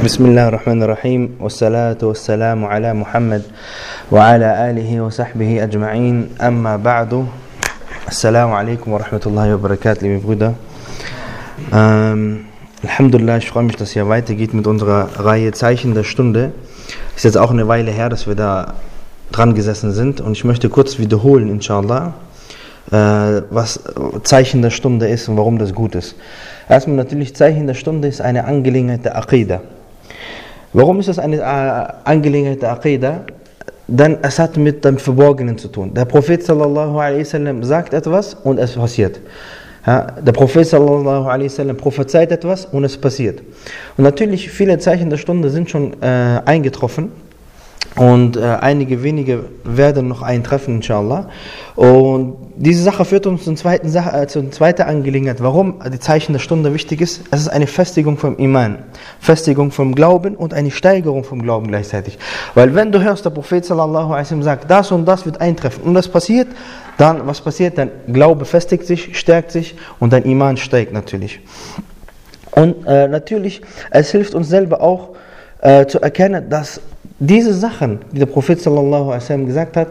Bismillahirrahmanirrahim. Wassalatu wassalamu ala Muhammad wa ala alihi wa sahbihi ajma'in. Amma ba'du. Assalamu alaikum wa rahmatullahi wa barakatuh, liebe Brüder. Alhamdulillah, ich freue mich, dass es hier weitergeht mit unserer Reihe Zeichen der Stunde. Ist jetzt auch eine Weile her, dass wir da dran gesessen sind, und ich möchte kurz wiederholen, inshallah, was Zeichen der Stunde ist und warum das gut ist. Erstmal natürlich, Zeichen der Stunde ist eine Angelegenheit der Aqidah. Warum ist das eine Angelegenheit der Aqidah? Denn es hat mit dem Verborgenen zu tun. Der Prophet sallallahu alaihi wasallam sagt etwas und es passiert. Ja, der Prophet sallallahu alaihi wasallam prophezeit etwas und es passiert. Und natürlich, viele Zeichen der Stunde sind schon eingetroffen. Und einige wenige werden noch eintreffen, inshallah. Und diese Sache führt uns zur zweiten Angelegenheit. Warum die Zeichen der Stunde wichtig ist? Es ist eine Festigung vom Iman, Festigung vom Glauben und eine Steigerung vom Glauben gleichzeitig. Weil wenn du hörst, der Prophet sallallahu alaihi wasallam sagt, das und das wird eintreffen und das passiert, dann was passiert? Dein Glaube festigt sich, stärkt sich und dein Iman steigt natürlich. Und natürlich, es hilft uns selber auch zu erkennen, dass diese Sachen, die der Prophet sallallahu alaihi wasallam gesagt hat,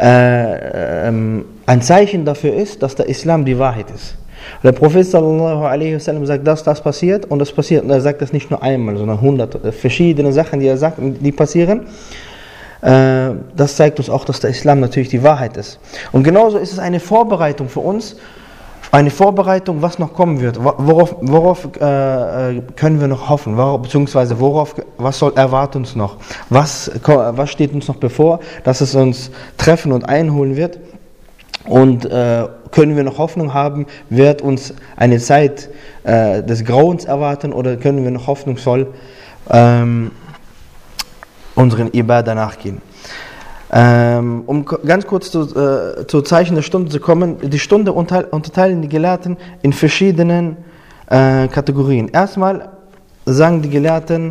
ein Zeichen dafür ist, dass der Islam die Wahrheit ist. Und der Prophet sallallahu alaihi wasallam sagt, dass das passiert und das passiert. Und er sagt das nicht nur einmal, sondern 100 verschiedene Sachen, die er sagt, die passieren. Das zeigt uns auch, dass der Islam natürlich die Wahrheit ist. Und genauso ist es eine Vorbereitung für uns, eine Vorbereitung, was noch kommen wird. Worauf können wir noch hoffen? Beziehungsweise was erwartet uns noch? Was steht uns noch bevor, dass es uns treffen und einholen wird? Und können wir noch Hoffnung haben? Wird uns eine Zeit des Grauens erwarten, oder können wir noch hoffnungsvoll unseren Ibadah nachgehen? Um ganz kurz zu Zeichen der Stunde zu kommen, die Stunde unterteilen die Gelehrten in verschiedenen Kategorien. Erstmal sagen die Gelehrten,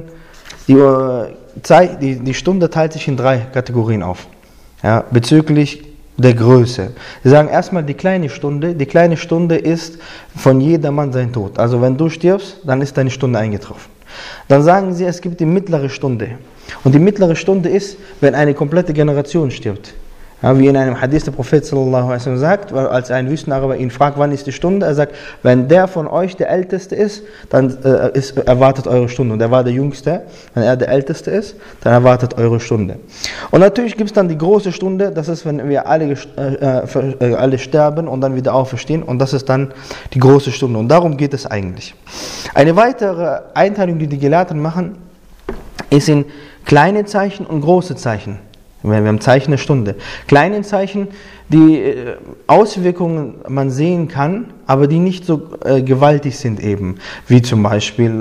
die Stunde teilt sich in 3 Kategorien auf, ja, bezüglich der Größe. Sie sagen erstmal die kleine Stunde ist von jedermann sein Tod. Also wenn du stirbst, dann ist deine Stunde eingetroffen. Dann sagen sie, es gibt die mittlere Stunde. Und die mittlere Stunde ist, wenn eine komplette Generation stirbt. Ja, wie in einem Hadith der Prophet sallallahu alaihi wasallam sagt, als ein Wüstenaraber ihn fragt, wann ist die Stunde? Er sagt, wenn der von euch der Älteste ist, dann erwartet eure Stunde. Und er war der Jüngste. Wenn er der Älteste ist, dann erwartet eure Stunde. Und natürlich gibt es dann die große Stunde, das ist, wenn wir alle sterben und dann wieder auferstehen. Und das ist dann die große Stunde. Und darum geht es eigentlich. Eine weitere Einteilung, die die Gelehrten machen, ist in kleine Zeichen und große Zeichen. Wir haben Zeichen der Stunde. Kleine Zeichen, die Auswirkungen man sehen kann, aber die nicht so gewaltig sind eben. Wie zum Beispiel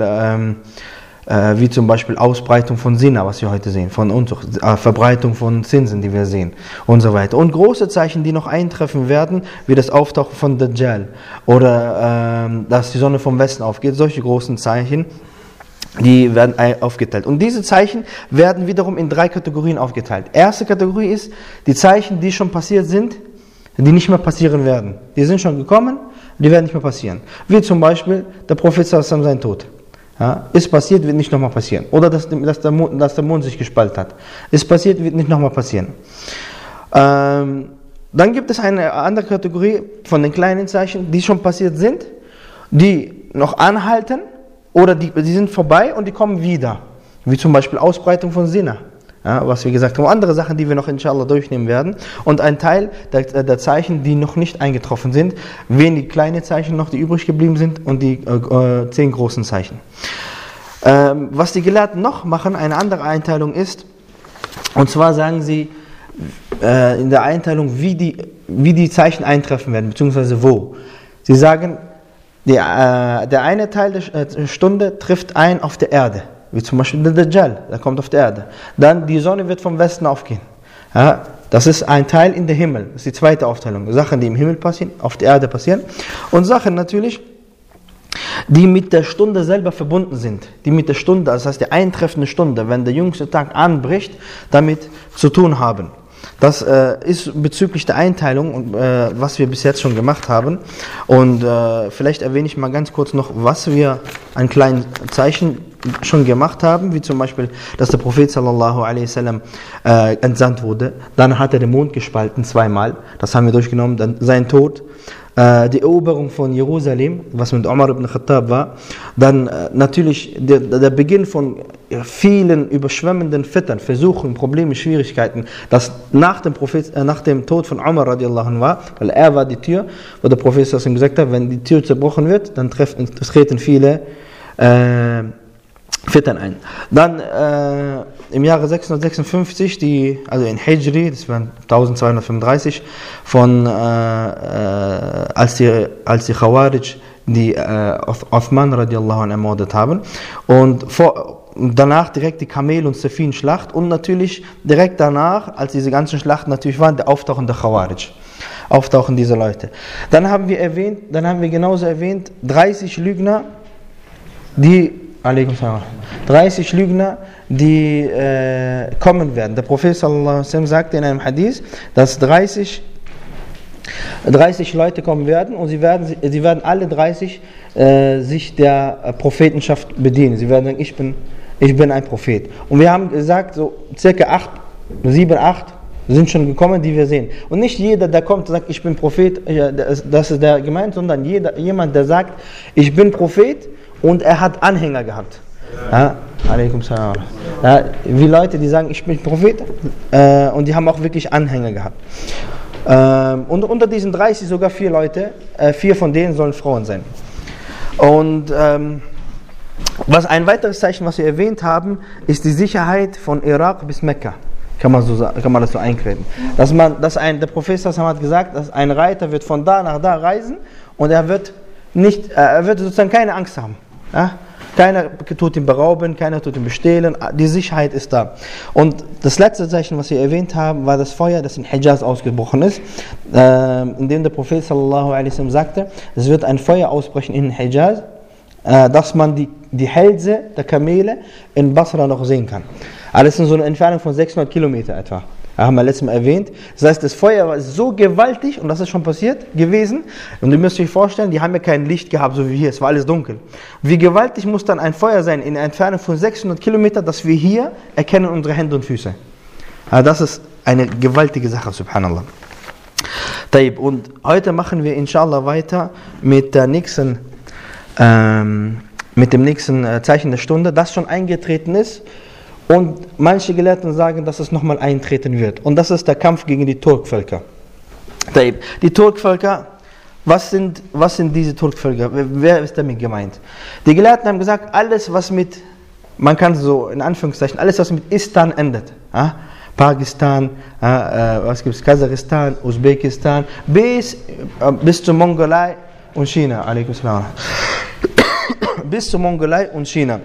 Ausbreitung von Zina, was wir heute sehen, von Unzucht, Verbreitung von Zinsen, die wir sehen und so weiter. Und große Zeichen, die noch eintreffen werden, wie das Auftauchen von Dajjal oder dass die Sonne vom Westen aufgeht. Solche großen Zeichen, die werden aufgeteilt. Und diese Zeichen werden wiederum in 3 Kategorien aufgeteilt. Erste Kategorie ist die Zeichen, die schon passiert sind, die nicht mehr passieren werden. Die sind schon gekommen, die werden nicht mehr passieren. Wie zum Beispiel der Prophet sallallahu alaihi wasallam sein Tod. Ja, ist passiert, wird nicht nochmal passieren. Oder dass der Mond sich gespalten hat. Ist passiert, wird nicht nochmal passieren. Dann gibt es eine andere Kategorie von den kleinen Zeichen, die schon passiert sind, die noch anhalten, oder die sind vorbei und die kommen wieder. Wie zum Beispiel Ausbreitung von Zina, ja, was wir gesagt haben. Andere Sachen, die wir noch inshallah durchnehmen werden. Und ein Teil der Zeichen, die noch nicht eingetroffen sind. Wenige kleine Zeichen noch, die übrig geblieben sind. Und die 10 großen Zeichen. Was die Gelehrten noch machen, eine andere Einteilung ist, und zwar sagen sie in der Einteilung, wie die Zeichen eintreffen werden, beziehungsweise wo. Sie sagen, der eine Teil der Stunde trifft ein auf der Erde, wie zum Beispiel der Dajjal, der kommt auf der Erde. Dann die Sonne wird vom Westen aufgehen. Ja, das ist ein Teil in der Himmel, das ist die zweite Aufteilung. Sachen, die im Himmel passieren, auf der Erde passieren. Und Sachen natürlich, die mit der Stunde selber verbunden sind. Die mit der Stunde, das heißt die eintreffende Stunde, wenn der jüngste Tag anbricht, damit zu tun haben. Das ist bezüglich der Einteilung und was wir bis jetzt schon gemacht haben. Und vielleicht erwähne ich mal ganz kurz noch, was wir an kleinen Zeichen schon gemacht haben, wie zum Beispiel, dass der Prophet sallallahu alaihi wasallam entsandt wurde. Dann hat er den Mond gespalten zweimal, das haben wir durchgenommen. Dann sein Tod, die Eroberung von Jerusalem, was mit Umar ibn Khattab war. Dann natürlich der Beginn von vielen überschwemmenden Fittern, Versuchen, Probleme, Schwierigkeiten, das nach dem Tod von Umar radiallahu anhu war, weil er war die Tür, wo der Prophet gesagt hat, wenn die Tür zerbrochen wird, dann treten viele Fittern ein. Dann im Jahre 656, also in Hijri, das waren 1235, als die Khawarij die Uthman radiallahu anhu ermordet haben. Und danach direkt die Kamel- und Safin-Schlacht und natürlich direkt danach, als diese ganzen Schlachten natürlich waren, der Auftauchen der Khawarij. Auftauchen dieser Leute. Dann haben wir genauso erwähnt, 30 Lügner, die kommen werden. Der Prophet sallallahu alaihi wasallam sagte in einem Hadith, dass 30 Leute kommen werden und sie werden alle 30 sich der Prophetenschaft bedienen. Sie werden sagen, ich bin ein Prophet. Und wir haben gesagt, so circa 7, 8 sind schon gekommen, die wir sehen. Und nicht jeder, der kommt und sagt, ich bin Prophet, das ist der gemeint, sondern jemand, der sagt, ich bin Prophet, und er hat Anhänger gehabt. Alaikum salam. Wie Leute, die sagen, ich bin Prophet, und die haben auch wirklich Anhänger gehabt. Und unter diesen 30 sogar 4 Leute, 4 von denen sollen Frauen sein. Und was ein weiteres Zeichen, was wir erwähnt haben, ist die Sicherheit von Irak bis Mekka. Kann man das so einkreiden. Der Prophet hat gesagt, dass ein Reiter wird von da nach da reisen und er wird sozusagen keine Angst haben. Ja? Keiner tut ihn berauben, keiner tut ihn bestehlen, die Sicherheit ist da. Und das letzte Zeichen, was wir erwähnt haben, war das Feuer, das in Hijaz ausgebrochen ist, indem der Prophet sallallahu alaihi wasallam sagte, es wird ein Feuer ausbrechen in Hijaz, dass man die Hälse der Kamele in Basra noch sehen kann. Alles in so einer Entfernung von 600 Kilometer etwa. Haben wir letztes Mal erwähnt. Das heißt, das Feuer war so gewaltig, und das ist schon passiert gewesen. Und ihr müsst euch vorstellen, die haben ja kein Licht gehabt, so wie hier, es war alles dunkel. Wie gewaltig muss dann ein Feuer sein in einer Entfernung von 600 Kilometer, dass wir hier erkennen unsere Hände und Füße. Also das ist eine gewaltige Sache, subhanallah. Und heute machen wir inshallah weiter mit dem nächsten Zeichen der Stunde, das schon eingetreten ist. Und manche Gelehrten sagen, dass es nochmal eintreten wird. Und das ist der Kampf gegen die Turkvölker. Die Turkvölker, was sind diese Turkvölker? Wer ist damit gemeint? Die Gelehrten haben gesagt, alles was mit, man kann so in Anführungszeichen, alles was mit Istan endet. Pakistan, was gibt's? Kasachstan, Usbekistan, bis zur Mongolei und China. Alaikum salam. Bis zur Mongolei und China.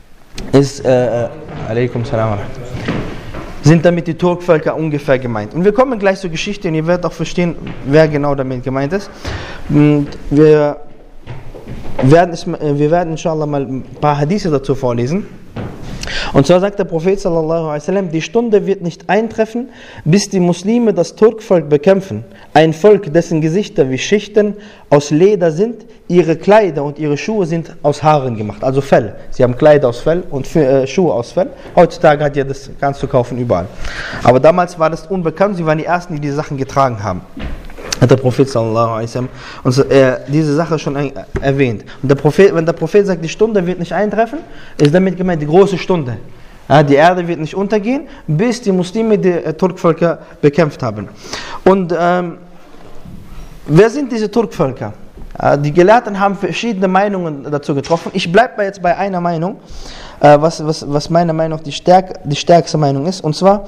Sind damit die Turkvölker ungefähr gemeint. Und wir kommen gleich zur Geschichte und ihr werdet auch verstehen, wer genau damit gemeint ist. Und wir werden inshallah mal ein paar Hadithe dazu vorlesen. Und zwar sagt der Prophet sallallahu alaihi wasallam, die Stunde wird nicht eintreffen, bis die Muslime das Turkvolk bekämpfen. Ein Volk, dessen Gesichter wie Schichten aus Leder sind, ihre Kleider und ihre Schuhe sind aus Haaren gemacht, also Fell. Sie haben Kleider aus Fell und Schuhe aus Fell. Heutzutage hat ja das kannst du kaufen überall. Aber damals war das unbekannt, sie waren die Ersten, die diese Sachen getragen haben. Hat der Prophet sallallahu alaihi wasallam uns diese Sache schon erwähnt. Und wenn der Prophet sagt, die Stunde wird nicht eintreffen, ist damit gemeint die große Stunde. Die Erde wird nicht untergehen, bis die Muslime die Turkvölker bekämpft haben. Und wer sind diese Turkvölker? Die Gelehrten haben verschiedene Meinungen dazu getroffen. Ich bleibe jetzt bei einer Meinung, was meiner Meinung nach die stärkste Meinung ist. Und zwar,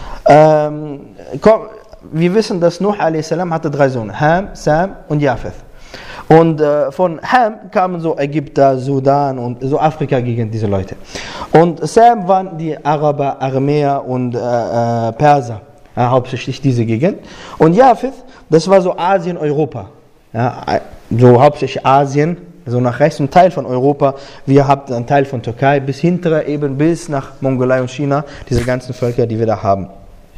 wir wissen, dass Nuh a.s. hatte 3 Söhne, Ham, Sam und Japheth. Und von Ham kamen so Ägypter, Sudan und so Afrika gegen diese Leute. Und Sam waren die Araber, Aramäer und Perser, hauptsächlich diese Gegend. Und Japheth, das war so Asien, Europa. So hauptsächlich Asien, so nach rechts, ein Teil von Europa. Wir haben einen Teil von Türkei bis hintere eben bis nach Mongolei und China, diese ganzen Völker, die wir da haben.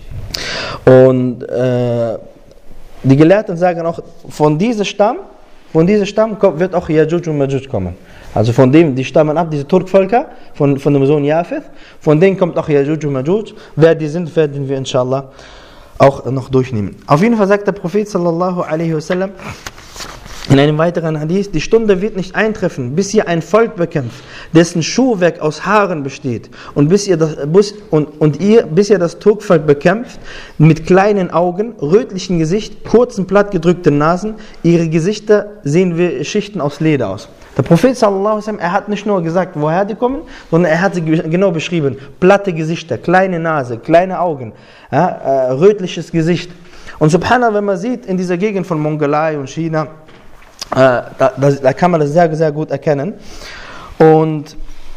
Und die Gelehrten sagen auch, von diesem Stamm von diesem Stamm wird auch Yajuj und Majuj kommen. Also von dem, die stammen ab, diese Turkvölker, von dem Sohn Japheth, von denen kommt auch Yajuj und Majuj. Wer die sind, werden wir inshallah auch noch durchnehmen. Auf jeden Fall sagt der Prophet sallallahu alaihi wasallam in einem weiteren Hadith, die Stunde wird nicht eintreffen, bis ihr ein Volk bekämpft, dessen Schuhwerk aus Haaren besteht und bis ihr das Turkvolk bekämpft, mit kleinen Augen, rötlichem Gesicht, kurzen, plattgedrückten Nasen, ihre Gesichter sehen wie Schichten aus Leder aus. Der Prophet sallallahu alaihi wasallam, er hat nicht nur gesagt, woher die kommen, sondern er hat sie genau beschrieben. Platte Gesichter, kleine Nase, kleine Augen, ja, rötliches Gesicht. Und subhanallah, wenn man sieht, in dieser Gegend von Mongolei und China, da kann man das sehr, sehr gut erkennen. Und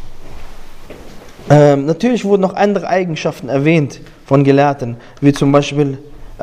natürlich wurden noch andere Eigenschaften erwähnt von Gelehrten, wie zum Beispiel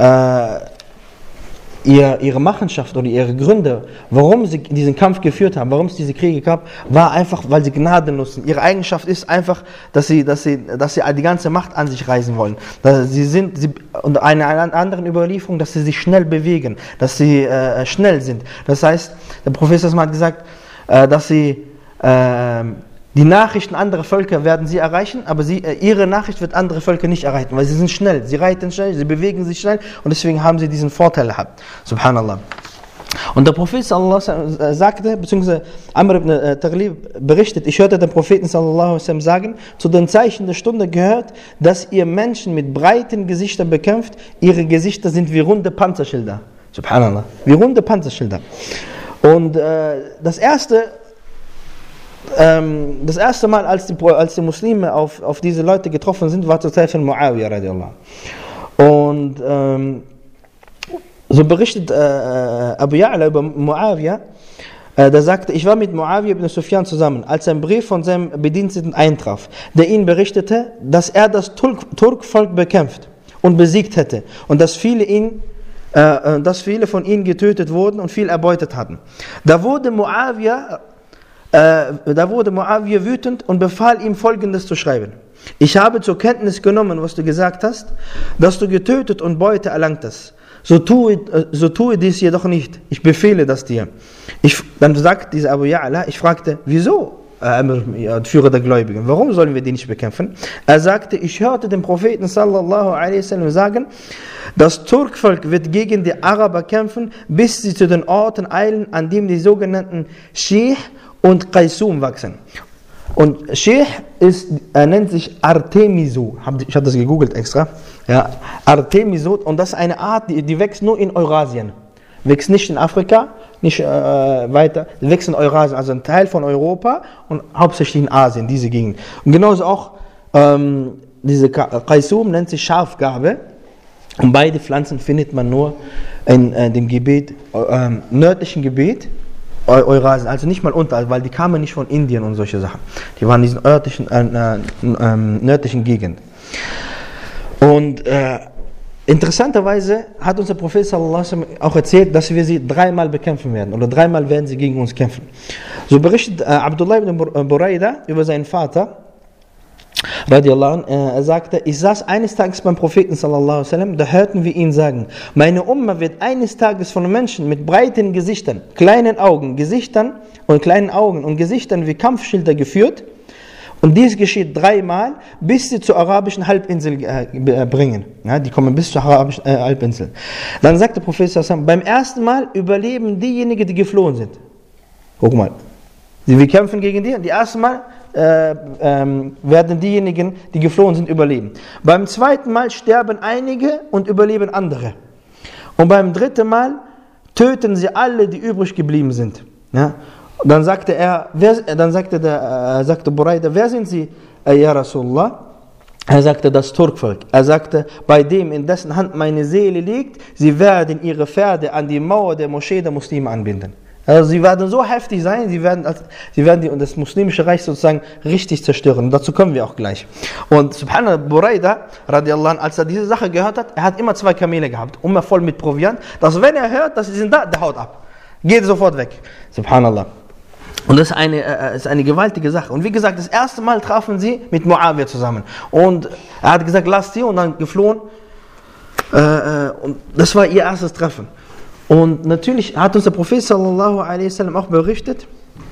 ihre Machenschafт oder ihre Gründe, warum sie diesen Kampf geführt haben, warum es diese Kriege gab, war einfach, weil sie Gnade nutzen. Ihre Eigenschaft ist einfach, dass sie die ganze Macht an sich reißen wollen. Und eine andere Überlieferung, dass sie sich schnell bewegen, dass sie schnell sind. Das heißt, der Prophet hat gesagt, dass sie die Nachrichten anderer Völker werden sie erreichen, aber ihre Nachricht wird andere Völker nicht erreichen, weil sie sind schnell, sie reiten schnell, sie bewegen sich schnell und deswegen haben sie diesen Vorteil gehabt. Subhanallah. Und der Prophet sallallahu alaihi wasallam sagte, beziehungsweise Amr ibn Taghlib berichtet, ich hörte den Propheten sallallahu alaihi wasallam sagen, zu den Zeichen der Stunde gehört, dass ihr Menschen mit breiten Gesichtern bekämpft, ihre Gesichter sind wie runde Panzerschilder. Subhanallah. Wie runde Panzerschilder. Und das erste Mal, als die Muslime auf diese Leute getroffen sind, war zur Zeit von Muawiyah radiallahu. Und so berichtet Abu Ya'la über Muawiyah, der sagte, ich war mit Muawiyah ibn Sufyan zusammen, als ein Brief von seinem Bediensteten eintraf, der ihn berichtete, dass er das Turkvolk bekämpft und besiegt hätte und dass viele von ihnen getötet wurden und viel erbeutet hatten. Da wurde Muawiyah wütend und befahl ihm Folgendes zu schreiben. Ich habe zur Kenntnis genommen, was du gesagt hast, dass du getötet und Beute erlangt hast. So tue dies jedoch nicht. Ich befehle das dir. Dann sagt dieser Abu Ya'la, ich fragte, wieso, Führer der Gläubigen, warum sollen wir die nicht bekämpfen? Er sagte, ich hörte den Propheten sallallahu alaihi wasallam sagen, das Turkvolk wird gegen die Araber kämpfen, bis sie zu den Orten eilen, an denen die sogenannten Sheikh und Qaisum wachsen. Und Sheikh nennt sich Artemisu. Ich habe das gegoogelt extra. Ja, Artemisu. Und das ist eine Art, die wächst nur in Eurasien. Wächst nicht in Afrika, nicht weiter. Die wächst in Eurasien, also ein Teil von Europa und hauptsächlich in Asien, diese Gegend. Und genauso auch diese Qaisum nennt sich Schafgarbe. Und beide Pflanzen findet man nur in dem Gebiet, nördlichen Gebiet, Eurasien, also nicht mal unter, weil die kamen nicht von Indien und solche Sachen. Die waren in diesen nördlichen Gegend. Und interessanterweise hat unser Prophet sallallahu alaihi wasallam auch erzählt, dass wir sie 3-mal bekämpfen werden oder 3-mal werden sie gegen uns kämpfen. So berichtet Abdullah ibn Buraida über seinen Vater, radiallahu anh, er sagte, ich saß eines Tages beim Propheten sallallahu alaihi wasallam, da hörten wir ihn sagen, meine Umma wird eines Tages von Menschen mit breiten Gesichtern, kleinen Augen und Gesichtern wie Kampfschilder geführt und dies geschieht 3-mal, bis sie zur arabischen Halbinsel bringen. Ja, die kommen bis zur arabischen Halbinsel. Dann sagte der Prophet sallallahu alaihi wasallam, beim ersten Mal überleben diejenigen, die geflohen sind. Guck mal, wir kämpfen gegen die und die erste Mal werden diejenigen, die geflohen sind, überleben. Beim zweiten Mal sterben einige und überleben andere. Und beim dritten Mal töten sie alle, die übrig geblieben sind. Ja? Dann sagte Buraida, wer sind sie, ja Rasulullah? Er sagte, das Turkvolk. Er sagte, bei dem, in dessen Hand meine Seele liegt, sie werden ihre Pferde an die Mauer der Moschee der Muslime anbinden. Also sie werden so heftig sein, sie werden das muslimische Reich sozusagen richtig zerstören. Und dazu kommen wir auch gleich. Und subhanallah, Buraida, radiallahu anh, als er diese Sache gehört hat, er hat immer 2 Kamele gehabt, immer voll mit Proviant, dass wenn er hört, dass sie sind da, der haut ab. Geht sofort weg. Subhanallah. Und das ist eine gewaltige Sache. Und wie gesagt, das erste Mal trafen sie mit Muawiyah zusammen. Und er hat gesagt, lasst sie, und dann geflohen. Und das war ihr erstes Treffen. Und natürlich hat uns der Prophet sallallahu alaihi wasallam auch berichtet,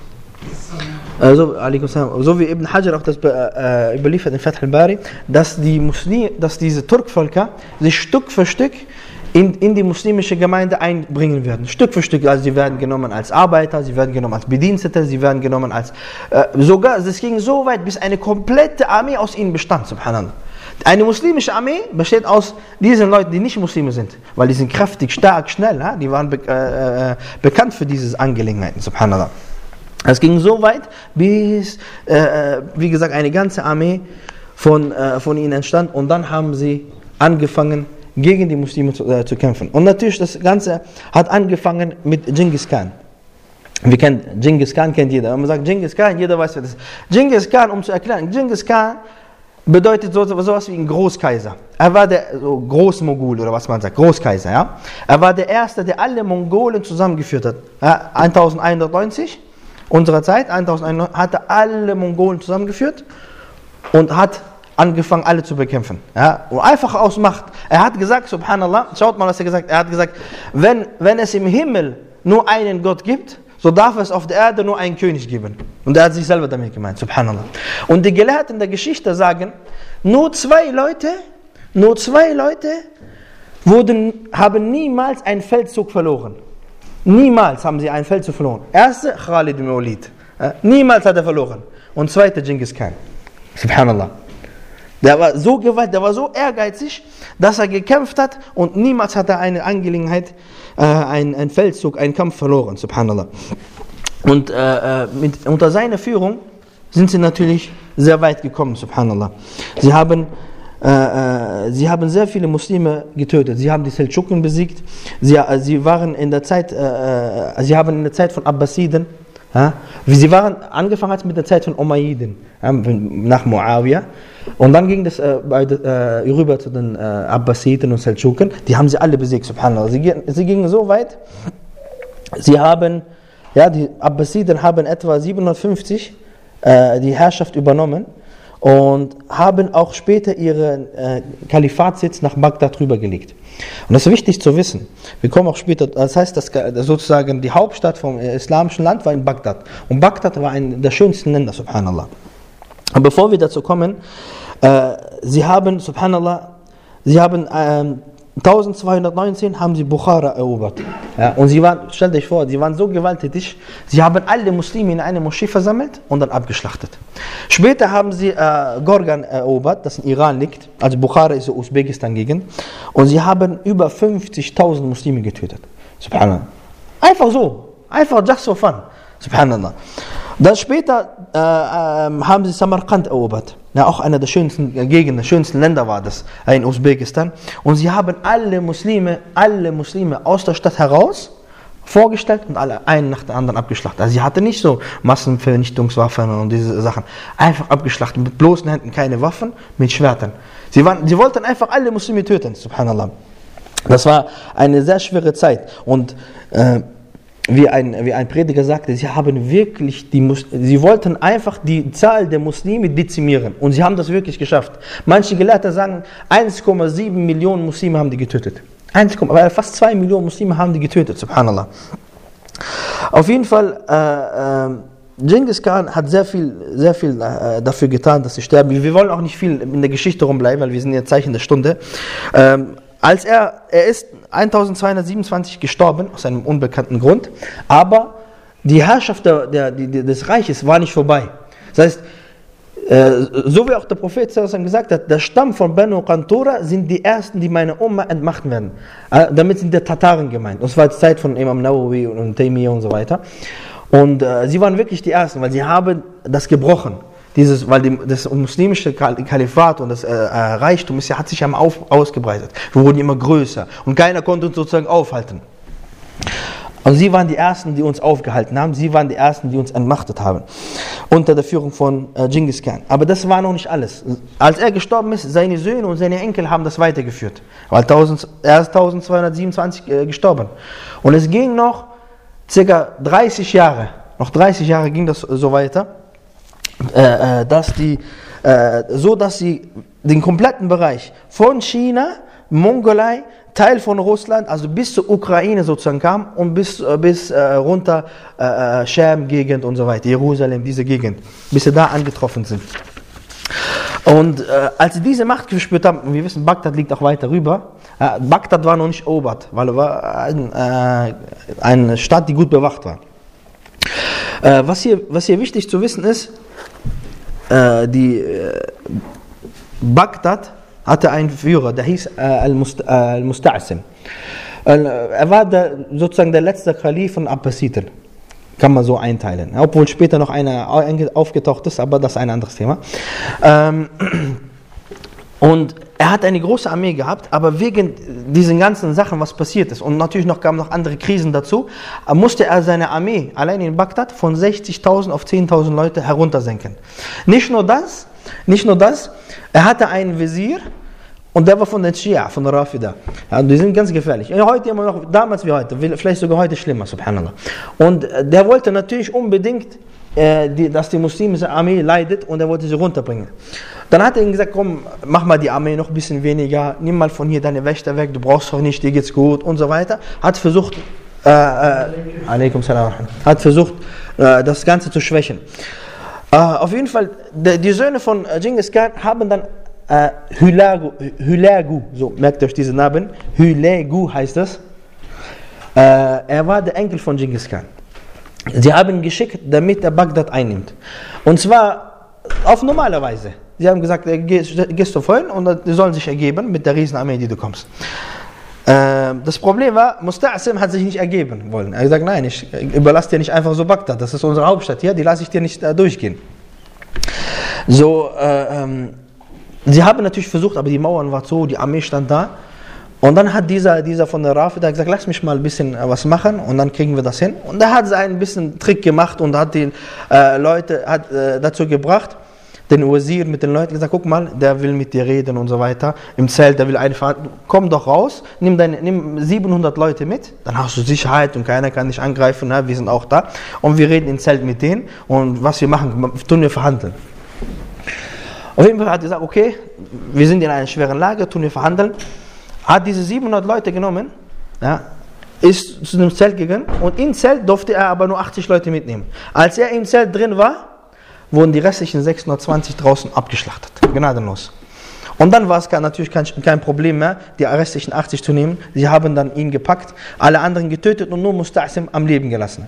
so wie Ibn Hajar auch das überliefert in Fath al-Bari, dass diese Turkvölker sich Stück für Stück in die muslimische Gemeinde einbringen werden. Stück für Stück. Also sie werden genommen als Arbeiter, sie werden genommen als Bedienstete, sie werden genommen als es ging so weit, bis eine komplette Armee aus ihnen bestand, subhanallah. Eine muslimische Armee besteht aus diesen Leuten, die nicht Muslime sind, weil die sind kräftig, stark, schnell, die waren bekannt für diese Angelegenheiten, subhanallah. Es ging so weit, bis, wie gesagt, eine ganze Armee von ihnen entstand und dann haben sie angefangen, gegen die Muslime zu kämpfen. Und natürlich, das Ganze hat angefangen mit Genghis Khan. Genghis Khan kennt jeder. Wenn man sagt Genghis Khan, jeder weiß, wer das ist. Genghis Khan, um zu erklären, Genghis Khan bedeutet sowas wie ein Großkaiser. Er war der Großmogul oder was man sagt, Großkaiser. Ja? Er war der Erste, der alle Mongolen zusammengeführt hat. Ja, 1190 unserer Zeit, 1191, hat er alle Mongolen zusammengeführt und hat angefangen, alle zu bekämpfen. Ja? Und einfach aus Macht. Er hat gesagt, subhanallah, schaut mal, was er gesagt hat. Er hat gesagt, wenn es im Himmel nur einen Gott gibt, so darf es auf der Erde nur einen König geben. Und er hat sich selber damit gemeint, subhanallah. Und die Gelehrten der Geschichte sagen, nur zwei Leute haben niemals einen Feldzug verloren. Niemals haben sie einen Feldzug verloren. Erste, Khalid ibn Walid. Niemals hat er verloren. Und zweite, Genghis Khan. Subhanallah. Der war so gewaltig, der war so ehrgeizig, dass er gekämpft hat und niemals hat er eine Angelegenheit, einen Feldzug, einen Kampf verloren, subhanallah. Und unter seiner Führung sind sie natürlich sehr weit gekommen, subhanallah. Sie haben sehr viele Muslime getötet. Sie haben die Seldschuken besiegt. Sie haben in der Zeit von Abbasiden, angefangen hat mit der Zeit von Umayyiden, nach Muawiyah. Und dann ging das rüber zu den Abbasiden und Seldschuken. Die haben sie alle besiegt, subhanallah. Sie gingen so weit, die Abbasiden haben etwa 750 die Herrschaft übernommen und haben auch später ihren Kalifatssitz nach Bagdad rübergelegt. Und das ist wichtig zu wissen. Wir kommen auch später, das heißt, dass sozusagen die Hauptstadt vom islamischen Land war in Bagdad. Und Bagdad war einer der schönsten Länder, subhanallah. Aber bevor wir dazu kommen, sie haben 1219 haben sie Bukhara erobert. Ja, und stellt euch vor, sie waren so gewalttätig, sie haben alle Muslime in eine Moschee versammelt und dann abgeschlachtet. Später haben sie Gorgan erobert, das in Iran liegt, also Bukhara ist so Usbekistan Gegend, und sie haben über 50.000 Muslime getötet. Subhanallah. Einfach so, einfach just for fun. Subhanallah. Dann später haben sie Samarkand erobert. Ja, auch einer der schönsten Gegenden, schönsten Länder war das in Usbekistan. Und sie haben alle Muslime aus der Stadt heraus vorgestellt und alle einen nach dem anderen abgeschlachtet. Also sie hatten nicht so Massenvernichtungswaffen und diese Sachen. Einfach abgeschlachtet, mit bloßen Händen, keine Waffen, mit Schwertern. Sie wollten einfach alle Muslime töten, subhanallah. Das war eine sehr schwere Zeit. Und wie ein Prediger sagte, sie wollten einfach die Zahl der Muslime dezimieren. Und sie haben das wirklich geschafft. Manche Gelehrte sagen, 1,7 Millionen Muslime haben die getötet. Fast 2 Millionen Muslime haben die getötet, subhanallah. Auf jeden Fall, Genghis Khan hat sehr viel dafür getan, dass sie sterben. Wir wollen auch nicht viel in der Geschichte rumbleiben, weil wir sind ja Zeichen der Stunde. Er ist 1227 gestorben, aus einem unbekannten Grund, aber die Herrschaft des Reiches war nicht vorbei. Das heißt, so wie auch der Prophet gesagt hat, der Stamm von Banu Qantura sind die Ersten, die meine Umma entmachten werden. Damit sind die Tataren gemeint. Und das war die Zeit von Imam Nawawi und Taymiyyah und so weiter. Und sie waren wirklich die Ersten, weil sie haben das gebrochen. Weil das muslimische Kalifat und das Reichtum hat sich ja ausgebreitet. Wir wurden immer größer und keiner konnte uns sozusagen aufhalten. Und sie waren die Ersten, die uns aufgehalten haben. Sie waren die Ersten, die uns entmachtet haben. Unter der Führung von Genghis Khan. Aber das war noch nicht alles. Als er gestorben ist, seine Söhne und seine Enkel haben das weitergeführt. Weil er ist 1227 gestorben. Und es ging noch ca. 30 Jahre. Noch 30 Jahre ging das so weiter. Dass sie den kompletten Bereich von China, Mongolei Teil von Russland, also bis zur Ukraine sozusagen kam und bis runter Scham-Gegend und so weiter, Jerusalem, diese Gegend, bis sie da angetroffen sind. Und als sie diese Macht gespürt haben, und wir wissen, Bagdad liegt auch weiter rüber, Bagdad war noch nicht erobert, weil es war eine Stadt, die gut bewacht war. Was hier wichtig zu wissen ist, Bagdad hatte einen Führer, der hieß Al-Musta'sim. Er war sozusagen der letzte Kalif von Abbasiden. Kann man so einteilen. Obwohl später noch einer aufgetaucht ist, aber das ist ein anderes Thema. Und er hat eine große Armee gehabt, aber wegen diesen ganzen Sachen, was passiert ist, und natürlich kamen noch andere Krisen dazu, musste er seine Armee allein in Bagdad von 60.000 auf 10.000 Leute heruntersenken. Nicht nur das, er hatte einen Wesir, und der war von den Schia, von der Rafida. Ja, die sind ganz gefährlich. Heute immer noch, damals wie heute, vielleicht sogar heute schlimmer, subhanallah. Und der wollte natürlich unbedingt, dass die muslimische Armee leidet, und er wollte sie runterbringen. Dann hat er ihm gesagt, komm, mach mal die Armee noch ein bisschen weniger, nimm mal von hier deine Wächter weg, du brauchst doch nicht, dir geht's gut und so weiter. Hat versucht, das Ganze zu schwächen. Auf jeden Fall, die Söhne von Genghis Khan haben dann Hulagu, so merkt euch diesen Namen, Hulagu heißt das. Er war der Enkel von Genghis Khan. Sie haben ihn geschickt, damit er Bagdad einnimmt. Und zwar auf normale Weise. Sie haben gesagt, gehst du vorhin und die sollen sich ergeben mit der Riesenarmee, die du kommst. Das Problem war, Musta'sim hat sich nicht ergeben wollen. Er hat gesagt, nein, ich überlasse dir nicht einfach so Bagdad, das ist unsere Hauptstadt hier, die lasse ich dir nicht durchgehen. So, sie haben natürlich versucht, aber die Mauern waren so, die Armee stand da. Und dann hat dieser von der Rafida gesagt, lass mich mal ein bisschen was machen und dann kriegen wir das hin. Und er hat ein bisschen Trick gemacht und hat die Leute dazu gebracht, den Wazir mit den Leuten gesagt, guck mal, der will mit dir reden und so weiter. Im Zelt, der will einfach, komm doch raus, nimm 700 Leute mit, dann hast du Sicherheit und keiner kann dich angreifen, ne? Wir sind auch da. Und wir reden im Zelt mit denen und was wir machen, tun wir verhandeln. Auf jeden Fall hat er gesagt, okay, wir sind in einer schweren Lage, tun wir verhandeln. Hat diese 700 Leute genommen, ja, ist zu dem Zelt gegangen und im Zelt durfte er aber nur 80 Leute mitnehmen. Als er im Zelt drin war, wurden die restlichen 620 draußen abgeschlachtet, gnadenlos. Und dann war es natürlich kein Problem mehr, die restlichen 80 zu nehmen. Sie haben dann ihn gepackt, alle anderen getötet und nur Musta'sim am Leben gelassen.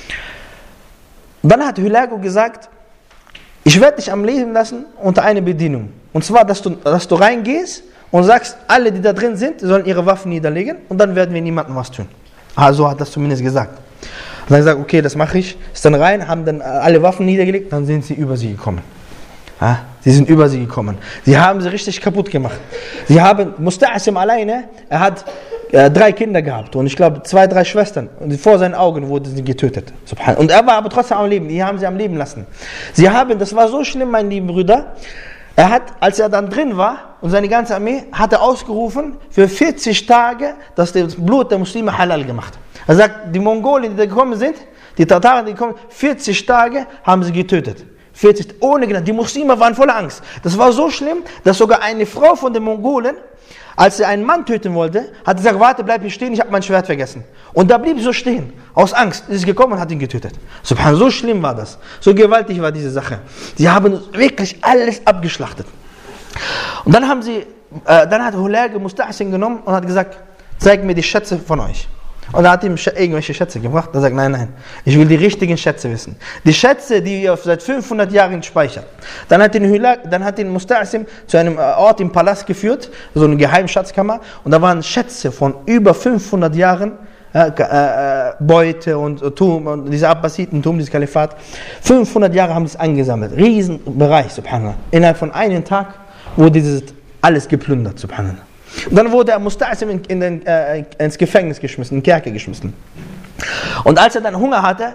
Dann hat Hulagu gesagt, ich werde dich am Leben lassen unter einer Bedingung. Und zwar, dass du reingehst und sagst, alle, die da drin sind, sollen ihre Waffen niederlegen und dann werden wir niemandem was tun. Also hat das zumindest gesagt. Und dann gesagt, okay, das mache ich. Ist dann rein, haben dann alle Waffen niedergelegt, dann sind sie über sie gekommen. Ja, sie sind über sie gekommen. Sie haben sie richtig kaputt gemacht. Sie haben, Musta'sim alleine, er hat 3 Kinder gehabt und ich glaube 2, 3 Schwestern. Und vor seinen Augen wurden sie getötet. Und er war aber trotzdem am Leben, die haben sie am Leben lassen. Das war so schlimm, meine lieben Brüder, als er dann drin war und seine ganze Armee, hat er ausgerufen, für 40 Tage, dass das Blut der Muslime halal gemacht. Er sagt, die Mongolen, die da gekommen sind, die Tataren, die gekommen sind, 40 Tage haben sie getötet. 40, ohne Gnade. Die Muslime waren voller Angst. Das war so schlimm, dass sogar eine Frau von den Mongolen, als sie einen Mann töten wollte, hat gesagt, warte, bleib hier stehen, ich habe mein Schwert vergessen. Und da blieb sie so stehen, aus Angst, ist gekommen und hat ihn getötet. Subhanallah, so schlimm war das. So gewaltig war diese Sache. Sie haben wirklich alles abgeschlachtet. Und dann hat Hulagu Musta'sim genommen und hat gesagt, zeig mir die Schätze von euch. Und er hat ihm irgendwelche Schätze gebracht. Er sagt, nein, ich will die richtigen Schätze wissen. Die Schätze, die ihr seit 500 Jahren speichert. Dann hat ihn Musta'sim zu einem Ort im Palast geführt, so eine Geheimschatzkammer. Und da waren Schätze von über 500 Jahren, Beute und Tum, und diese Abbasitentum, dieses Kalifat. 500 Jahre haben das angesammelt. Riesenbereich, subhanallah. Innerhalb von einem Tag wurde dieses alles geplündert, subhanallah. Und dann wurde Musta'sim ins Gefängnis geschmissen, in den Kerker geschmissen. Und als er dann Hunger hatte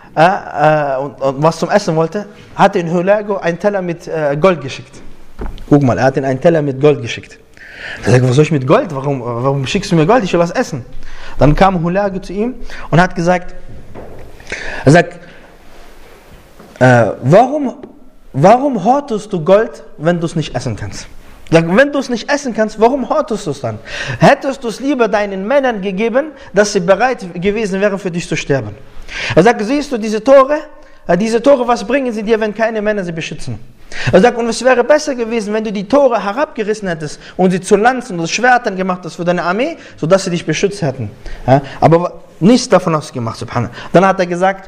und was zum Essen wollte, hat ihn Hulagu einen Teller mit Gold geschickt. Guck mal, er hat ihn einen Teller mit Gold geschickt. Er sagt, was soll ich mit Gold? Warum schickst du mir Gold? Ich will was essen. Dann kam Hulagu zu ihm und hat gesagt, warum hortest du Gold, wenn du es nicht essen kannst? Wenn du es nicht essen kannst, warum hortest du es dann? Hättest du es lieber deinen Männern gegeben, dass sie bereit gewesen wären, für dich zu sterben. Er sagt, siehst du diese Tore, was bringen sie dir, wenn keine Männer sie beschützen? Er sagt, und es wäre besser gewesen, wenn du die Tore herabgerissen hättest und sie zu Lanzen oder Schwertern gemacht hast für deine Armee, sodass sie dich beschützt hätten. Ja? Aber nichts davon hast du gemacht, subhanallah. Dann hat er gesagt,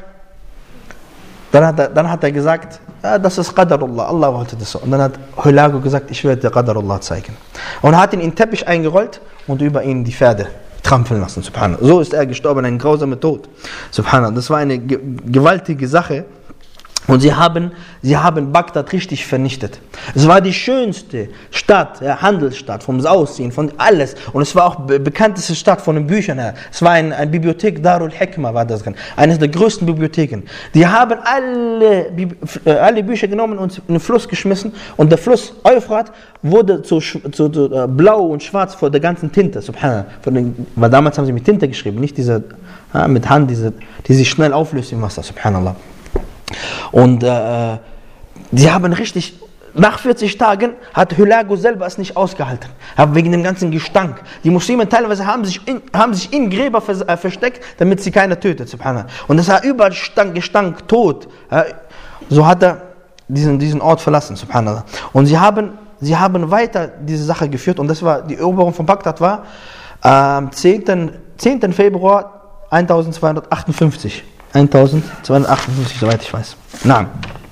ja, das ist Qadarullah, Allah wollte das so. Und dann hat Hulagu gesagt, ich werde dir Qadarullah zeigen. Und er hat ihn in den Teppich eingerollt und über ihn die Pferde trampeln lassen, subhanallah. So ist er gestorben, ein grausamer Tod. Subhanallah, das war eine gewaltige Sache. Und sie haben Bagdad richtig vernichtet. Es war die schönste Stadt, Handelsstadt, vom Aussehen, von alles. Und es war auch die bekannteste Stadt von den Büchern her. Es war eine Bibliothek, Darul Hikmah war das drin. Eines der größten Bibliotheken. Die haben alle Bücher genommen und in den Fluss geschmissen. Und der Fluss Euphrat wurde zu blau und schwarz vor der ganzen Tinte. Subhanallah. Weil damals haben sie mit Tinte geschrieben, nicht mit Hand, die sich schnell auflöst im Wasser. Subhanallah. Und sie haben richtig, nach 40 Tagen hat Hulagu selber es nicht ausgehalten, wegen dem ganzen Gestank. Die Muslime teilweise haben sich in Gräber versteckt, damit sie keiner tötet, subhanallah. Und es war überall Gestank, Tod. So hat er diesen Ort verlassen, subhanallah. Und sie haben weiter diese Sache geführt, und das war, die Eroberung von Bagdad war am 10. Februar 1258. 1258, soweit ich weiß. Nein.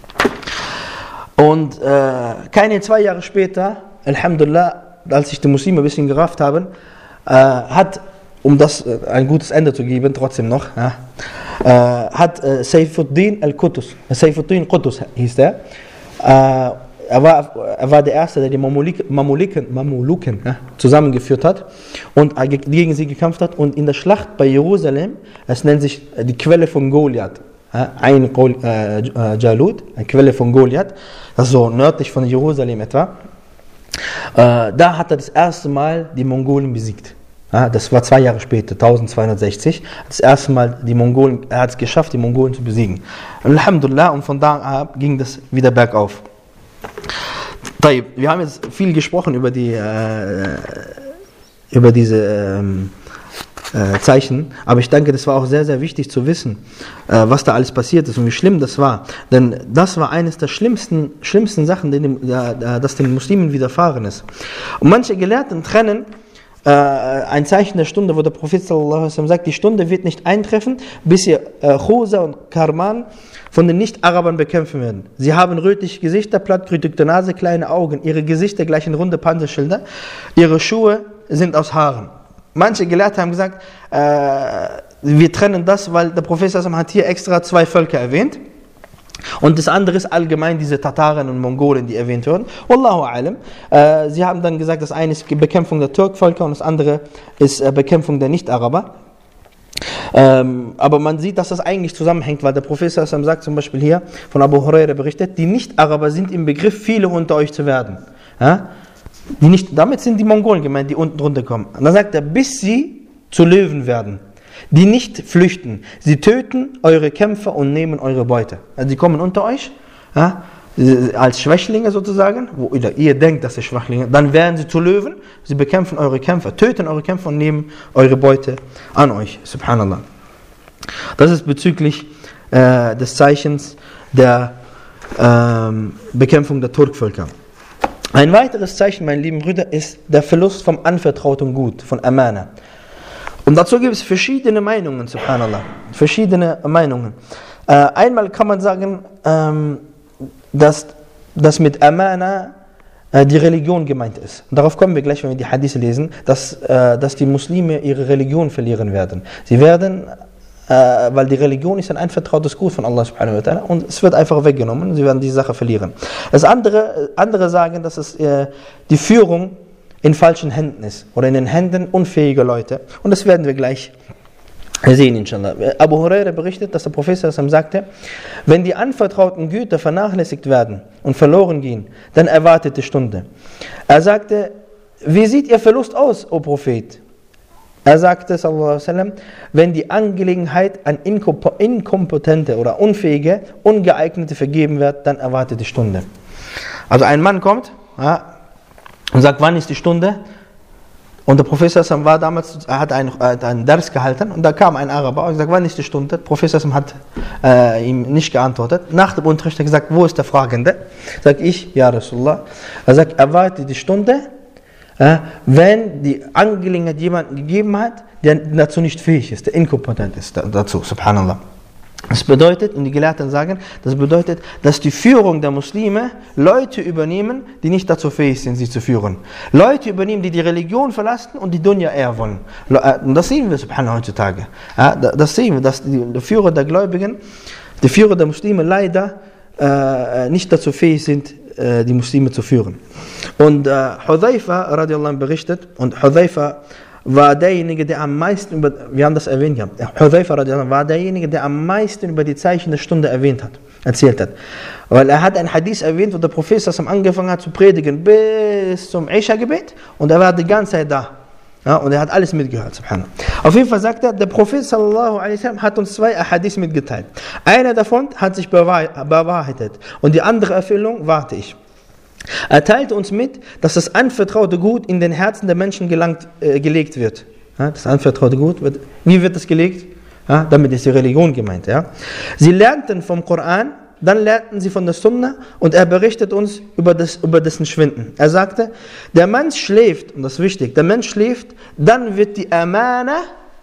Und keine 2 Jahre später, Alhamdulillah, als sich die Muslime ein bisschen gerafft haben, um das ein gutes Ende zu geben, trotzdem noch, hat Saifuddin al-Qutuz, Saifuddin Qutuz hieß der, er war der Erste, der die Mameluken zusammengeführt hat und gegen sie gekämpft hat. Und in der Schlacht bei Jerusalem, es nennt sich die Quelle von Goliath, Jalut, eine Quelle von Goliath, das ist so nördlich von Jerusalem etwa, da hat er das erste Mal die Mongolen besiegt. Das war 2 Jahre später, 1260, das erste Mal er hat es geschafft, die Mongolen zu besiegen. Alhamdulillah, und von da ab ging das wieder bergauf. Wir haben jetzt viel gesprochen über diese Zeichen, aber ich denke, das war auch sehr, sehr wichtig zu wissen, was da alles passiert ist und wie schlimm das war. Denn das war eines der schlimmsten Sachen, das den Muslimen widerfahren ist. Und manche Gelehrten trennen ein Zeichen der Stunde, wo der Prophet sallallahu alaihi wasallam sagt, die Stunde wird nicht eintreffen, bis ihr Chusa und Karman von den Nicht-Arabern bekämpfen werden. Sie haben rötliche Gesichter, plattgerüttigte Nase, kleine Augen. Ihre Gesichter gleichen runde Panzerschilder. Ihre Schuhe sind aus Haaren. Manche Gelehrte haben gesagt, wir trennen das, weil der Prophet hat hier extra 2 Völker erwähnt. Und das andere ist allgemein diese Tataren und Mongolen, die erwähnt werden. Wallahu alam. Sie haben dann gesagt, das eine ist Bekämpfung der Türkvölker und das andere ist Bekämpfung der Nicht-Araber. Aber man sieht, dass das eigentlich zusammenhängt, weil der Prophet sagt zum Beispiel hier, von Abu Huraira berichtet, die Nicht-Araber sind im Begriff, viele unter euch zu werden. Damit sind die Mongolen gemeint, die unten drunter kommen. Und dann sagt er, bis sie zu Löwen werden, die nicht flüchten. Sie töten eure Kämpfer und nehmen eure Beute. Also die kommen unter euch, als Schwächlinge sozusagen, oder ihr denkt, dass sie Schwächlinge, dann werden sie zu Löwen, sie bekämpfen eure Kämpfer, töten eure Kämpfer und nehmen eure Beute an euch. Subhanallah. Das ist bezüglich des Zeichens der Bekämpfung der Turkvölker. Ein weiteres Zeichen, meine lieben Brüder, ist der Verlust vom anvertrauten Gut, von Amana. Und dazu gibt es verschiedene Meinungen, subhanallah. Verschiedene Meinungen. Einmal kann man sagen, dass mit Amana die Religion gemeint ist. Und darauf kommen wir gleich, wenn wir die Hadith lesen, dass die Muslime ihre Religion verlieren werden. Sie werden, weil die Religion ist ein anvertrautes Gut von Allah subhanahu wa ta'ala und es wird einfach weggenommen und sie werden diese Sache verlieren. Das andere sagen, dass es die Führung in falschen Händen ist oder in den Händen unfähiger Leute. Und das werden wir gleich sehen, inshallah. Abu Huraira berichtet, dass der Prophet sagte, wenn die anvertrauten Güter vernachlässigt werden und verloren gehen, dann erwartet die Stunde. Er sagte, wie sieht Ihr Verlust aus, o Prophet? Er sagte, sallallahu alaihi wasallam, wenn die Angelegenheit an Inkompetente oder Unfähige, Ungeeignete vergeben wird, dann erwartet die Stunde. Also ein Mann kommt, und sagt, wann ist die Stunde? Und der Prophet war damals, er hat einen Dars gehalten und da kam ein Araber und sagt, wann ist die Stunde? Der Prophet hat ihm nicht geantwortet. Nach dem Unterricht hat er gesagt, wo ist der Fragende? Sagt ich, ja Rasulullah. Er sagt, erwarte die Stunde, wenn die Angelegenheit jemanden gegeben hat, der dazu nicht fähig ist, der inkompetent ist dazu, subhanallah. Das bedeutet, und die Gelehrten sagen, das bedeutet, dass die Führung der Muslime Leute übernehmen, die nicht dazu fähig sind, sie zu führen. Leute übernehmen, die die Religion verlassen und die Dunya eher wollen. Und das sehen wir, subhanallah, heutzutage. Das sehen wir, dass die Führer der Gläubigen, die Führer der Muslime leider nicht dazu fähig sind, die Muslime zu führen. Und Hudhaifa radiallahu anh berichtet, und Hudhaifa war derjenige, der am meisten wir haben das erwähnt gehabt, Hudhaifa radiallahu anh war derjenige, der am meisten über die Zeichen der Stunde erzählt hat. Weil er hat ein Hadith erwähnt, wo der Prophet angefangen hat zu predigen bis zum Isha-Gebet und er war die ganze Zeit da. Ja, und er hat alles mitgehört, subhanallah. Auf jeden Fall sagt er, der Prophet sallallahu alaihi wasallam hat uns 2 Hadith mitgeteilt. Einer davon hat sich bewahrheitet und die andere Erfüllung warte ich. Er teilte uns mit, dass das anvertraute Gut in den Herzen der Menschen gelegt wird. Ja, das anvertraute Gut, wie wird das gelegt? Ja, damit ist die Religion gemeint. Ja. Sie lernten vom Koran, dann lernten sie von der Sunna und er berichtet uns über dessen Schwinden. Er sagte, der Mensch schläft, und das ist wichtig, der Mensch schläft, dann wird die Amana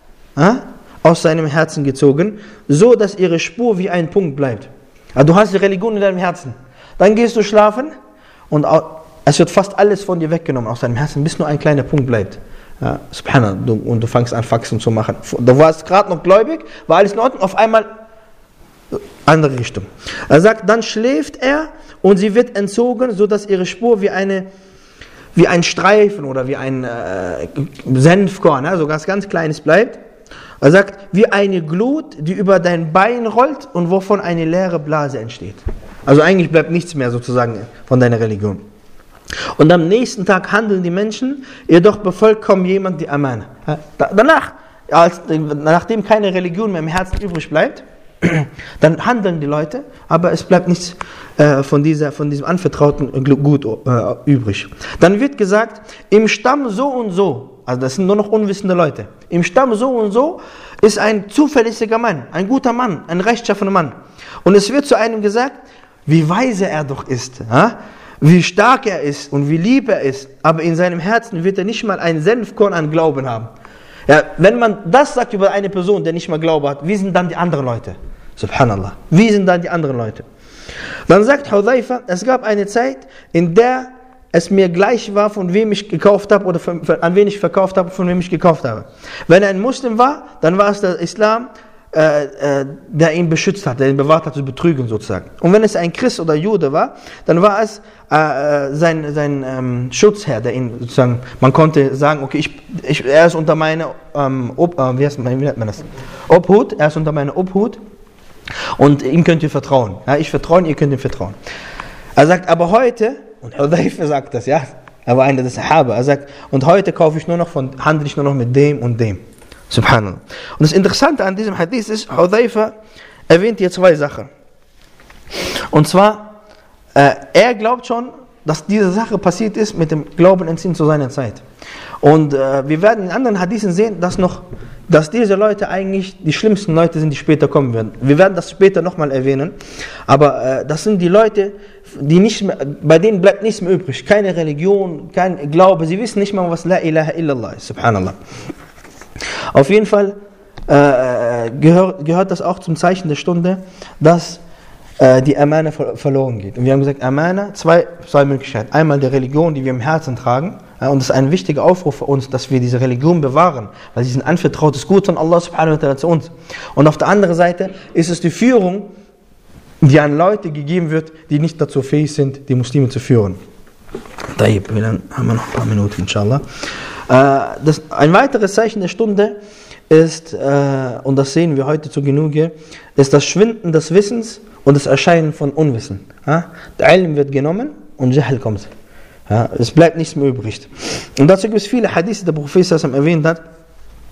aus seinem Herzen gezogen, so dass ihre Spur wie ein Punkt bleibt. Also du hast die Religion in deinem Herzen, dann gehst du schlafen und es wird fast alles von dir weggenommen aus deinem Herzen, bis nur ein kleiner Punkt bleibt. Ja, subhanallah, und du fängst an Faxen zu machen. Du warst gerade noch gläubig, war alles in Ordnung, auf einmal andere Richtung. Er sagt, dann schläft er und sie wird entzogen, sodass ihre Spur wie ein Streifen oder wie ein Senfkorn, also ganz kleines bleibt. Er sagt, wie eine Glut, die über dein Bein rollt und wovon eine leere Blase entsteht. Also eigentlich bleibt nichts mehr sozusagen von deiner Religion. Und am nächsten Tag handeln die Menschen, jedoch befolgt kaum jemand die Amana. Danach, nachdem keine Religion mehr im Herzen übrig bleibt, dann handeln die Leute, aber es bleibt nichts von diesem anvertrauten Gut übrig. Dann wird gesagt, im Stamm so und so, also das sind nur noch unwissende Leute, im Stamm so und so ist ein zuverlässiger Mann, ein guter Mann, ein rechtschaffener Mann. Und es wird zu einem gesagt, wie weise er doch ist, wie stark er ist und wie lieb er ist, aber in seinem Herzen wird er nicht mal ein Senfkorn an Glauben haben. Ja, wenn man das sagt über eine Person, der nicht mal Glaube hat, wie sind dann die anderen Leute? Subhanallah. Wie sind dann die anderen Leute? Dann sagt Hudhaifa, es gab eine Zeit, in der es mir gleich war, von wem ich gekauft habe oder an wen ich verkauft habe, von wem ich gekauft habe. Wenn er ein Muslim war, dann war es der Islam, der ihn beschützt hat, der ihn bewahrt hat zu betrügen sozusagen. Und wenn es ein Christ oder Jude war, dann war es sein Schutzherr, der ihn sozusagen, man konnte sagen, okay, er ist unter meine Obhut, er ist unter meiner Obhut und ihm könnt ihr vertrauen. Ja, ich vertraue, ihr könnt ihm vertrauen. Er sagt, aber heute, und Hudhaifa sagt das, ja, er war einer der Sahaba, er sagt, und heute handle ich nur noch mit dem und dem. Subhanallah. Und das Interessante an diesem Hadith ist, Hudhaifa erwähnt hier 2 Sachen. Und zwar, er glaubt schon, dass diese Sache passiert ist mit dem Glauben entziehen zu seiner Zeit. Und wir werden in anderen Hadithen sehen, dass diese Leute eigentlich die schlimmsten Leute sind, die später kommen werden. Wir werden das später nochmal erwähnen. Aber das sind die Leute, bei denen bleibt nichts mehr übrig. Keine Religion, kein Glaube. Sie wissen nicht mal, was La ilaha illallah ist. Subhanallah. Auf jeden Fall gehört das auch zum Zeichen der Stunde, dass die Amana verloren geht. Und wir haben gesagt, Amana, zwei Möglichkeiten. Einmal die Religion, die wir im Herzen tragen. Und das ist ein wichtiger Aufruf für uns, dass wir diese Religion bewahren, weil sie ist ein anvertrautes Gut von Allah subhanahu wa ta'ala zu uns. Und auf der anderen Seite ist es die Führung, die an Leute gegeben wird, die nicht dazu fähig sind, die Muslime zu führen. Dann haben wir noch ein paar Minuten, inshallah. Ein weiteres Zeichen der Stunde ist, und das sehen wir heute zu Genüge, ist das Schwinden des Wissens und das Erscheinen von Unwissen. Der Ilm wird genommen und Jahl kommt. Es bleibt nichts mehr übrig. Und dazu gibt es viele Hadithe, der Prophet erwähnt hat,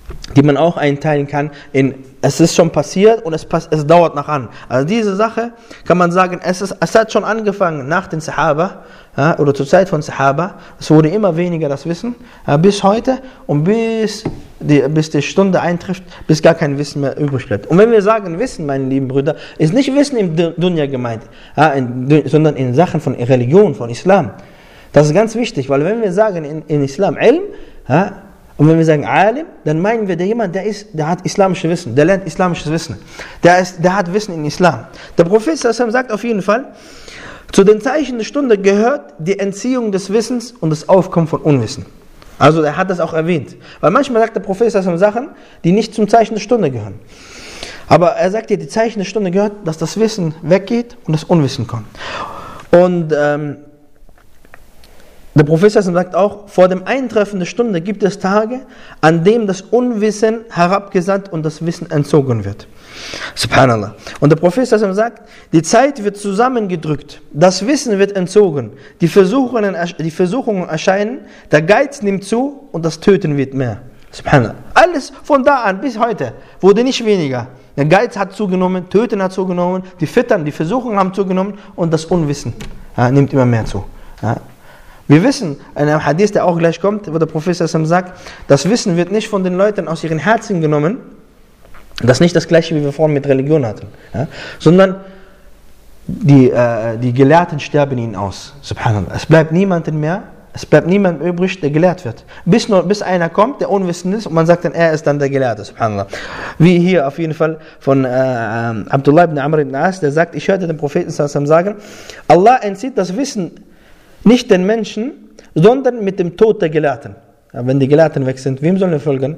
die man auch einteilen kann in, es ist schon passiert und es dauert noch an. Also diese Sache kann man sagen, es hat schon angefangen nach den Sahaba, oder zur Zeit von Sahaba. Es wurde immer weniger das Wissen, bis heute und bis die Stunde eintrifft, bis gar kein Wissen mehr übrig bleibt. Und wenn wir sagen Wissen, meine lieben Brüder, ist nicht Wissen im Dunya gemeint, sondern in Sachen von Religion, von Islam. Das ist ganz wichtig, weil wenn wir sagen in Islam Ilm, und wenn wir sagen Alim, dann meinen wir, der hat islamisches Wissen, der lernt islamisches Wissen. Der hat Wissen in Islam. Der Prophet sagt auf jeden Fall, zu den Zeichen der Stunde gehört die Entziehung des Wissens und das Aufkommen von Unwissen. Also er hat das auch erwähnt. Weil manchmal sagt der Prophet Sachen, die nicht zum Zeichen der Stunde gehören. Aber er sagt dir, die Zeichen der Stunde gehört, dass das Wissen weggeht und das Unwissen kommt. Und der Prophet sagt auch, vor dem Eintreffen der Stunde gibt es Tage, an dem das Unwissen herabgesandt und das Wissen entzogen wird. Subhanallah. Und der Prophet sagt, die Zeit wird zusammengedrückt, das Wissen wird entzogen, die Versuchungen erscheinen, der Geiz nimmt zu und das Töten wird mehr. Subhanallah. Alles von da an bis heute wurde nicht weniger. Der Geiz hat zugenommen, Töten hat zugenommen, die Fitern, die Versuchungen haben zugenommen und das Unwissen nimmt immer mehr zu. Wir wissen, in einem Hadith, der auch gleich kommt, wo der Prophet sagt, das Wissen wird nicht von den Leuten aus ihren Herzen genommen, das ist nicht das gleiche, wie wir vorhin mit Religion hatten, sondern die Gelehrten sterben ihnen aus. Subhanallah. Es bleibt niemand übrig, der gelehrt wird. Bis einer kommt, der unwissend ist und man sagt dann, er ist dann der Gelehrte. Subhanallah. Wie hier auf jeden Fall von Abdullah ibn Amr ibn As, der sagt, ich hörte den Propheten sagen, Allah entzieht das Wissen nicht den Menschen, sondern mit dem Tod der Gelehrten. Wenn die Gelehrten weg sind, wem sollen wir folgen?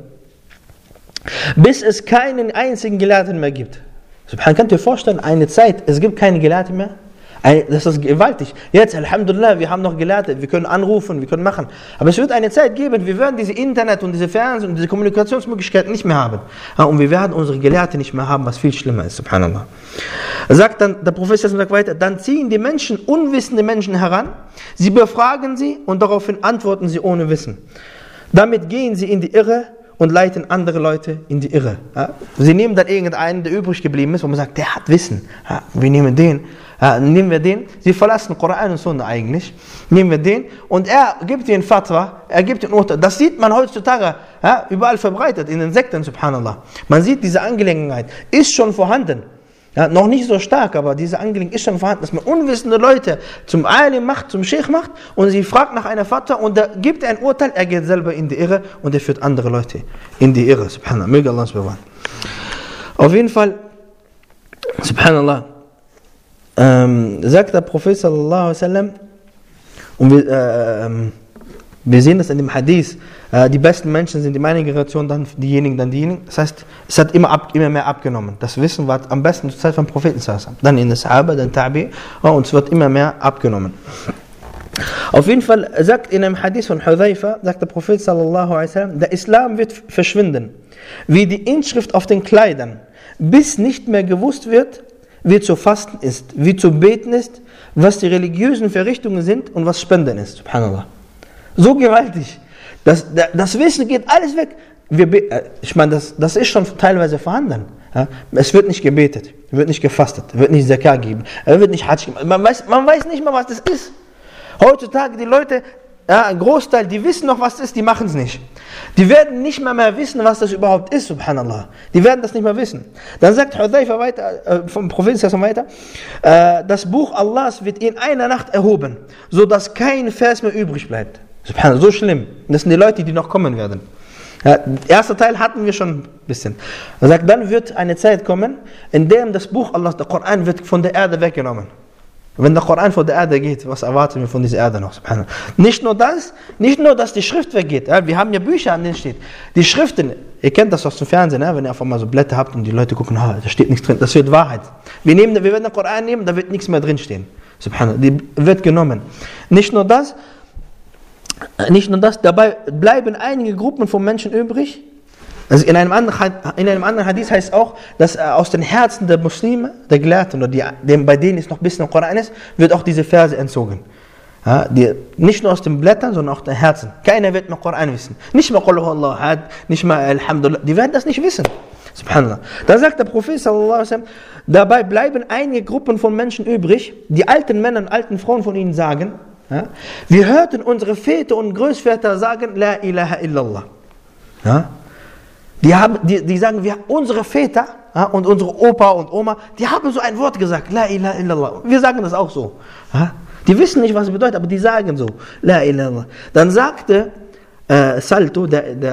Bis es keinen einzigen Gelehrten mehr gibt. Könnt ihr euch vorstellen, eine Zeit, es gibt keine Gelehrten mehr? Das ist gewaltig. Jetzt, Alhamdulillah, wir haben noch Gelehrte, wir können anrufen, wir können machen. Aber es wird eine Zeit geben, wir werden diese Internet und diese Fernsehen und diese Kommunikationsmöglichkeiten nicht mehr haben. Und wir werden unsere Gelehrte nicht mehr haben, was viel schlimmer ist, subhanallah. Sagt dann, der Prophet sagt weiter, dann ziehen die Menschen, unwissende Menschen heran, sie befragen sie und daraufhin antworten sie ohne Wissen. Damit gehen sie in die Irre und leiten andere Leute in die Irre. Sie nehmen dann irgendeinen, der übrig geblieben ist, wo man sagt, der hat Wissen. Wir nehmen den. Nehmen wir den, sie verlassen Koran und Sunna eigentlich, nehmen wir den und er gibt den Fatwa, er gibt den Urteil. Das sieht man heutzutage überall verbreitet, in den Sekten, subhanallah. Man sieht, diese Angelegenheit ist schon vorhanden. Noch nicht so stark, aber diese Angelegenheit ist schon vorhanden, dass man unwissende Leute zum Alim macht, zum Sheikh macht und sie fragt nach einer Fatwa und da gibt er ein Urteil, er geht selber in die Irre und er führt andere Leute in die Irre, subhanallah. Möge Allah uns bewahren. Auf jeden Fall, subhanallah, sagt der Prophet sallallahu alaihi wasallam, und wir sehen das in dem Hadith, die besten Menschen sind in meiner Generation dann diejenigen. Das heißt, es hat immer mehr abgenommen. Das Wissen war am besten zur Zeit vom Propheten sallallahu alaihi wasallam. Dann in der Sahaba, dann Tabi, und es wird immer mehr abgenommen. Auf jeden Fall sagt in einem Hadith von Hudhaifa, sagt der Prophet sallallahu alaihi wasallam, der Islam wird verschwinden, wie die Inschrift auf den Kleidern, bis nicht mehr gewusst wird, wie zu fasten ist, wie zu beten ist, was die religiösen Verrichtungen sind und was Spenden ist. Subhanallah. So gewaltig. Das Wissen geht alles weg. Ich meine, das ist schon teilweise vorhanden. Es wird nicht gebetet, wird nicht gefastet, wird nicht Zakah geben, wird nicht Hajj geben. Man weiß nicht mal, was das ist. Heutzutage die Leute, ein Großteil, die wissen noch, was das ist, die machen es nicht. Die werden nicht mehr wissen, was das überhaupt ist, subhanallah. Die werden das nicht mehr wissen. Dann sagt Hudhaifa weiter, vom Propheten weiter, das Buch Allahs wird in einer Nacht erhoben, sodass kein Vers mehr übrig bleibt. Subhanallah, so schlimm. Das sind die Leute, die noch kommen werden. Der erste Teil hatten wir schon ein bisschen. Er sagt, dann wird eine Zeit kommen, in der das Buch Allahs, der Koran, wird von der Erde weggenommen. Wenn der Koran von der Erde geht, was erwarten wir von dieser Erde noch? Subhanallah. Nicht nur, dass die Schrift weggeht. Wir haben ja Bücher, an denen steht. Die Schriften, ihr kennt das aus dem Fernsehen, wenn ihr einfach mal so Blätter habt und die Leute gucken, da steht nichts drin. Das wird Wahrheit. Wir werden den Koran nehmen, da wird nichts mehr drin stehen. Subhanallah. Die wird genommen. Nicht nur das, dabei bleiben einige Gruppen von Menschen übrig. Also in einem anderen Hadith heißt es auch, dass aus den Herzen der Muslime, der Gelehrten, oder bei denen es noch ein bisschen im Koran ist, wird auch diese Verse entzogen. Ja, nicht nur aus den Blättern, sondern auch den Herzen. Keiner wird mehr Koran wissen. Nicht mal Qul huwallahu ahad, nicht mal Alhamdulillah. Die werden das nicht wissen. Subhanallah. Da sagt der Prophet sallallahu alaihi wasallam, dabei bleiben einige Gruppen von Menschen übrig, die alten Männer und alten Frauen von ihnen sagen, ja, wir hörten unsere Väter und Großväter sagen, La ilaha illallah. Ja, die sagen, unsere Väter, ja, und unsere Opa und Oma, die haben so ein Wort gesagt, La ilaha illallah. Wir sagen das auch so. Ja. Die wissen nicht, was es bedeutet, aber die sagen so, La ilaha illallah. Dann sagte Salto,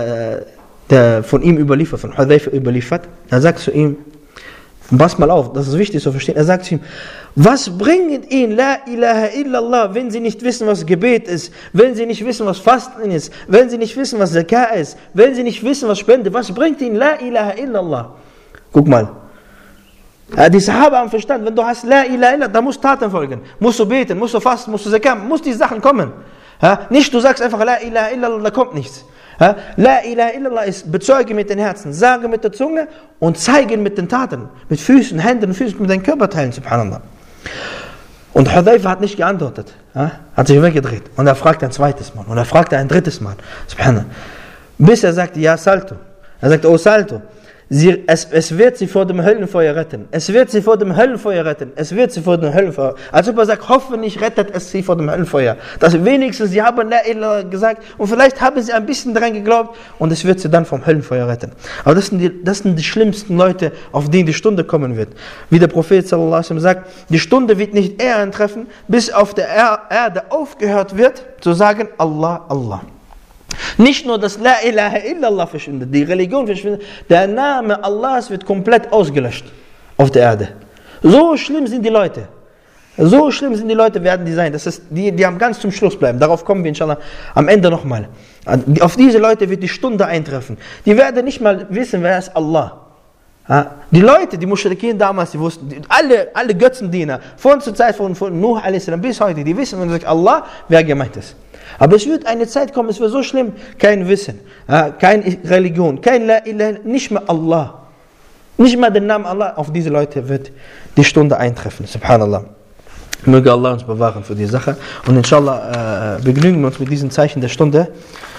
der von ihm überliefert, von Hudhayfa überliefert, er sagt zu ihm, pass mal auf, das ist wichtig zu verstehen, er sagt zu ihm, was bringt ihnen La ilaha illallah, wenn sie nicht wissen, was Gebet ist, wenn sie nicht wissen, was Fasten ist, wenn sie nicht wissen, was Zakah ist, wenn sie nicht wissen, was Spende, was bringt ihnen La ilaha illallah? Guck mal. Die Sahaba haben verstanden, wenn du hast La ilaha illallah, da musst Taten folgen. Musst du beten, musst du fasten, musst du Zakah, musst die Sachen kommen. Nicht du sagst einfach La ilaha illallah, da kommt nichts. La ilaha illallah ist bezeuge mit den Herzen, sage mit der Zunge und zeige mit den Taten. Mit Füßen, Händen, Füßen, mit den Körperteilen, subhanallah. Und Hudhayfa hat nicht geantwortet. Hat sich weggedreht. Und er fragte ein zweites Mal. Und er fragte ein drittes Mal. Subhanallah. Bis er sagte, ja Salto. Er sagte, oh Salto. Es wird sie vor dem Höllenfeuer retten. Es wird sie vor dem Höllenfeuer retten. Es wird sie vor dem Höllenfeuer. Als ob er sagt, hoffentlich rettet es sie vor dem Höllenfeuer. Das wenigstens, sie haben La ilaha gesagt und vielleicht haben sie ein bisschen dran geglaubt und es wird sie dann vom Höllenfeuer retten. Aber das sind die schlimmsten Leute, auf die Stunde kommen wird. Wie der Prophet sallallahu alaihi wasallam sagt, die Stunde wird nicht eher eintreffen, bis auf der Erde aufgehört wird, zu sagen, Allah, Allah. Nicht nur, dass La ilaha illallah verschwindet, die Religion verschwindet, der Name Allahs wird komplett ausgelöscht auf der Erde. So schlimm sind die Leute. So schlimm sind die Leute, werden die sein. Das ist, die am ganz zum Schluss bleiben. Darauf kommen wir inshallah am Ende nochmal. Auf diese Leute wird die Stunde eintreffen. Die werden nicht mal wissen, wer ist Allah. Die Leute, die Muschrikin damals, die wussten, alle Götzendiener, von zur Zeit von Nuh a.s. bis heute, die wissen, wenn man sagt Allah, wer gemeint ist. Aber es wird eine Zeit kommen, es wird so schlimm, kein Wissen, keine Religion, kein La ilaha, nicht mehr Allah. Nicht mehr den Namen Allah, auf diese Leute wird die Stunde eintreffen. Subhanallah. Möge Allah uns bewahren für die Sache. Und inshallah begnügen wir uns mit diesen Zeichen der Stunde.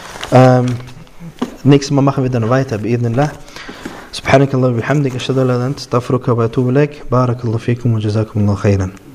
Nächstes Mal machen wir dann weiter, bi'idhnillah. سبحانك اللهم وبحمدك أشهد أن لا إله إلا أنت أستغفرك وأتوب إليك بارك الله فيكم وجزاكم الله خيرا